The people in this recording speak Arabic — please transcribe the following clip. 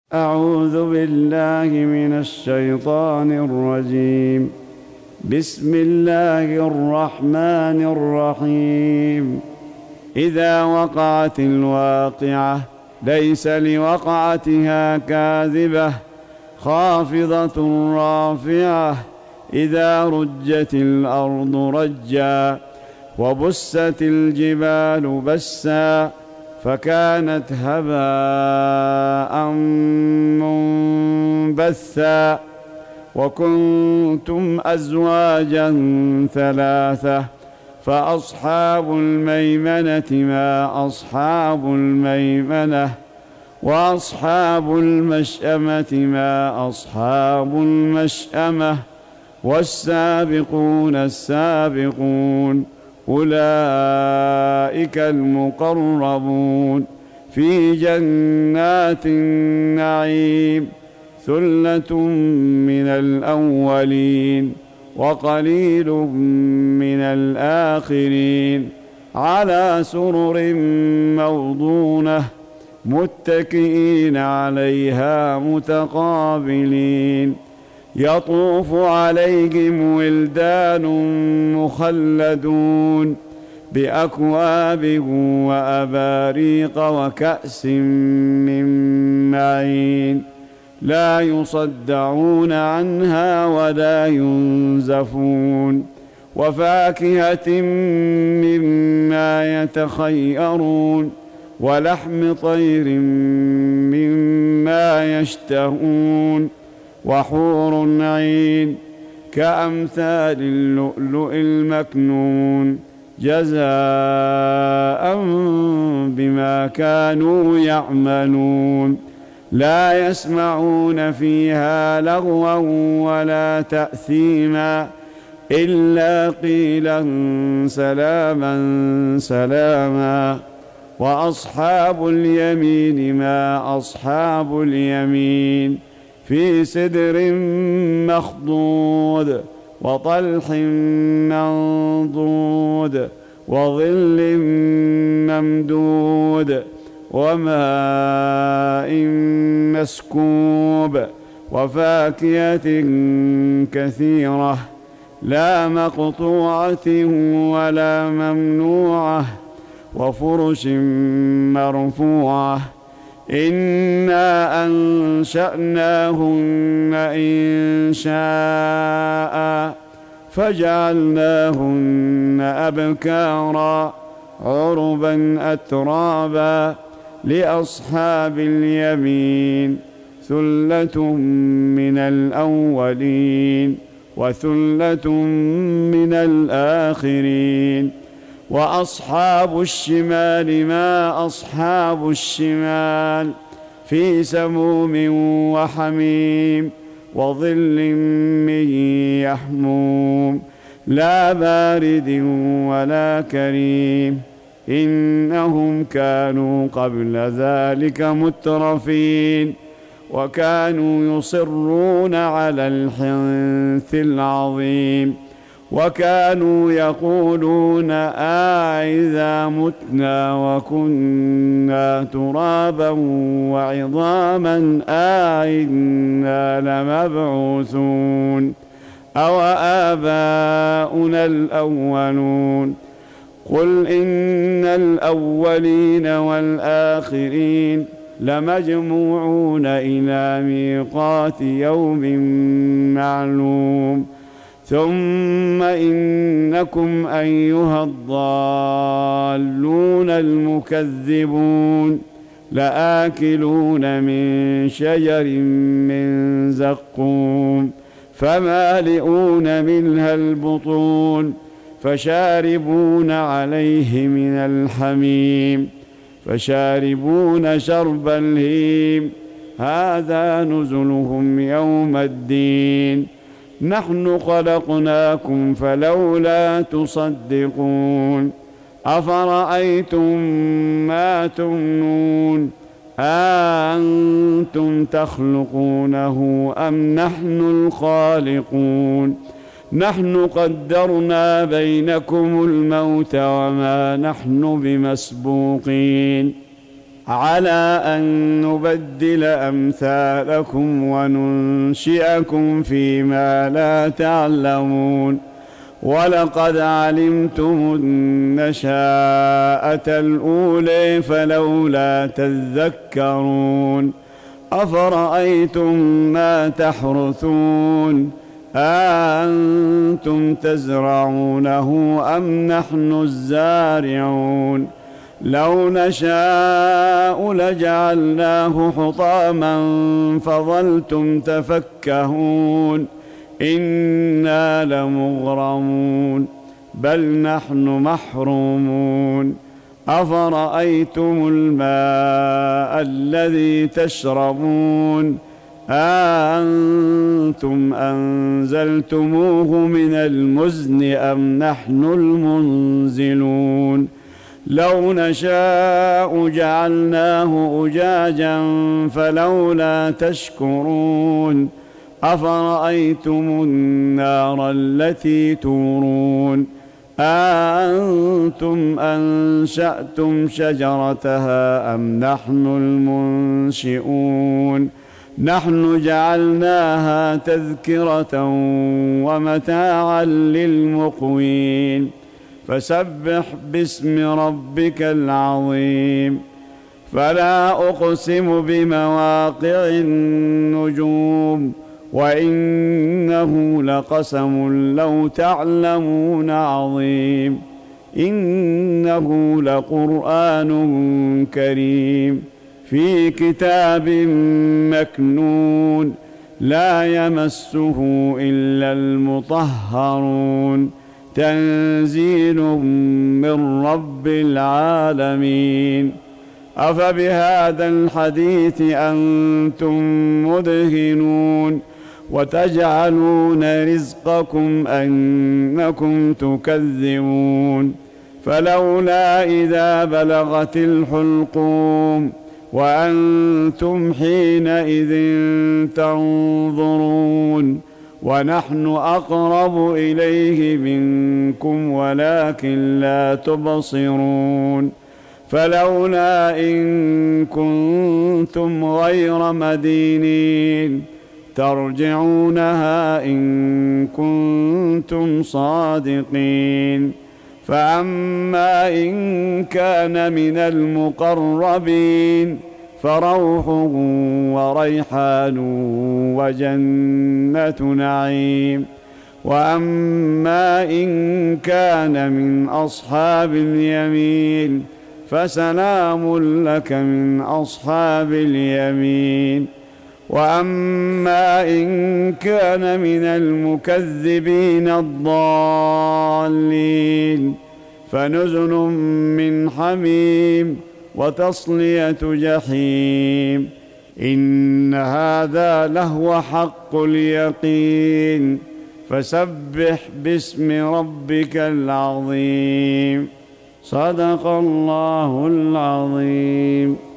أعوذ بالله من الشيطان الرجيم. بسم الله الرحمن الرحيم. إذا وقعت الواقعة ليس لوقعتها كاذبة خافضة رافعة. إذا رجت الأرض رجا وبست الجبال بسا فكانت هباء منبثا. وكنتم أزواجا ثلاثة فأصحاب الميمنة ما أصحاب الميمنة وأصحاب المشأمة ما أصحاب المشأمة والسابقون السابقون أولئك المقربون في جنات النعيم ثلة من الأولين وقليل من الآخرين على سرر موضونة متكئين عليها متقابلين يطوف عليهم ولدان مخلدون بأكواب وأباريق وكأس من معين لا يصدعون عنها ولا ينزفون وفاكهة مما يتخيرون ولحم طير مما يشتهون وحور عين كأمثال اللؤلؤ المكنون جزاء بما كانوا يعملون لا يسمعون فيها لغوا ولا تأثيما إلا قيلا سلاما سلاما. وأصحاب اليمين ما أصحاب اليمين في سدر مخضود وطلح منضود وظل ممدود وماء مسكوب وفاكهة كثيرة لا مقطوعة ولا ممنوعة وفرش مرفوعة إنا أنشأناهن إنشاء فجعلناهن أبكارا عربا أترابا لأصحاب اليمين ثلة من الأولين وثلة من الآخرين. وأصحاب الشمال ما أصحاب الشمال في سموم وحميم وظل من يحموم لا بارد ولا كريم إنهم كانوا قبل ذلك مترفين وكانوا يصرون على الحنث العظيم وكانوا يقولون أإذا متنا وكنا ترابا وعظاما أإنا لمبعوثون أو آباؤنا الأولون قل إن الأولين والآخرين لمجموعون إلى ميقات يوم معلوم ثم إنكم أيها الضالون المكذبون لآكلون من شجر من زقوم فمالئون منها البطون فشاربون عليه من الحميم فشاربون شرب الهيم هذا نزلهم يوم الدين نحن خلقناكم فلولا تصدقون أفرأيتم ما تمنون أأنتم تخلقونه أم نحن الخالقون نحن قدرنا بينكم الموت وما نحن بمسبوقين على أن نبدل أمثالكم وننشئكم فيما لا تعلمون ولقد علمتم النشاءة الأولى فلولا تذكرون أفرأيتم ما تحرثون أأنتم تزرعونه أم نحن الزارعون لو نشاء لجعلناه حطاما فظلتم تفكهون إنا لمغرمون بل نحن محرومون أفرأيتم الماء الذي تشربون أأنتم أنزلتموه من المزن أم نحن المنزلون لو نشاء جعلناه أجاجا فلولا تشكرون أفرأيتم النار التي تورون أأنتم أنشأتم شجرتها أم نحن المنشئون نحن جعلناها تذكرة ومتاعا للمقوين فسبح باسم ربك العظيم فلا أقسم بمواقع النجوم وإنه لقسم لو تعلمون عظيم إنه لقرآن كريم في كتاب مكنون لا يمسه إلا المطهرون تنزيل من رب العالمين أفبهذا الحديث أنتم مدهنون وتجعلون رزقكم أنكم تكذبون فلولا إذا بلغت الحلقوم وأنتم حينئذ تنظرون ونحن أقرب إليه منكم ولكن لا تبصرون فلولا إن كنتم غير مدينين ترجعونها إن كنتم صادقين فأما إن كان من المقربين فروح وريحان وجنة نعيم وأما إن كان من أصحاب اليمين فسلام لك من أصحاب اليمين وأما إن كان من المكذبين الضالين فنزل من حميم وتصلية جحيم إن هذا لهو حق اليقين فسبح باسم ربك العظيم صدق الله العظيم.